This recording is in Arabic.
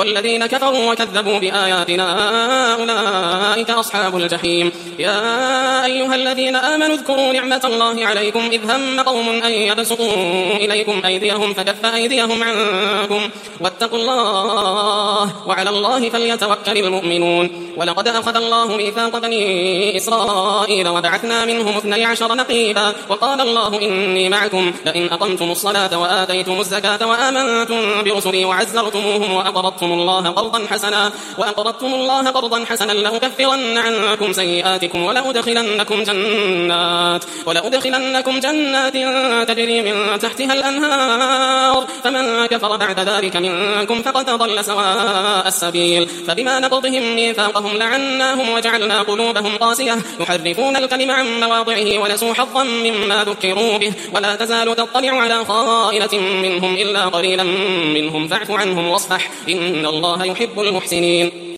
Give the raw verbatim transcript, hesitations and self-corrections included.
والذين كفروا وكذبوا بآياتنا أولئك أصحاب الجحيم. يا أيها الذين آمنوا اذكروا نعمة الله عليكم إذ هم قوم أن يبسطوا إليكم أيديهم فكف أيديهم عنكم واتقوا الله وعلى الله فليتوكل المؤمنون. ولقد أخذ الله ميثاق بني إسرائيل وبعثنا منهم اثني عشر نقيبا وقال الله إني معكم لئن أقمتم الصلاة وآتيتم الزكاة وآمنتم برسلي وعزرتموهم وأقرضتم الله قرضا حسنا وأقرضتم الله قرضا حسنا لأكفرن عنكم سيئاتكم ولأدخلنكم جنات ولأدخلنكم جنات تجري من تحتها الأنهار فمن كفر بعد ذلك منكم فقد ضل سواء السبيل. فبما نقضهم ميثاقهم لعناهم وجعلنا قلوبهم قاسية يحرفون الكلم عن مواضعه ونسوا حظا مما ذكروا به ولا تزال تطلع على خائنة منهم إلا قليلا منهم فاعف عنهم واصفح إن الله يحب المحسنين.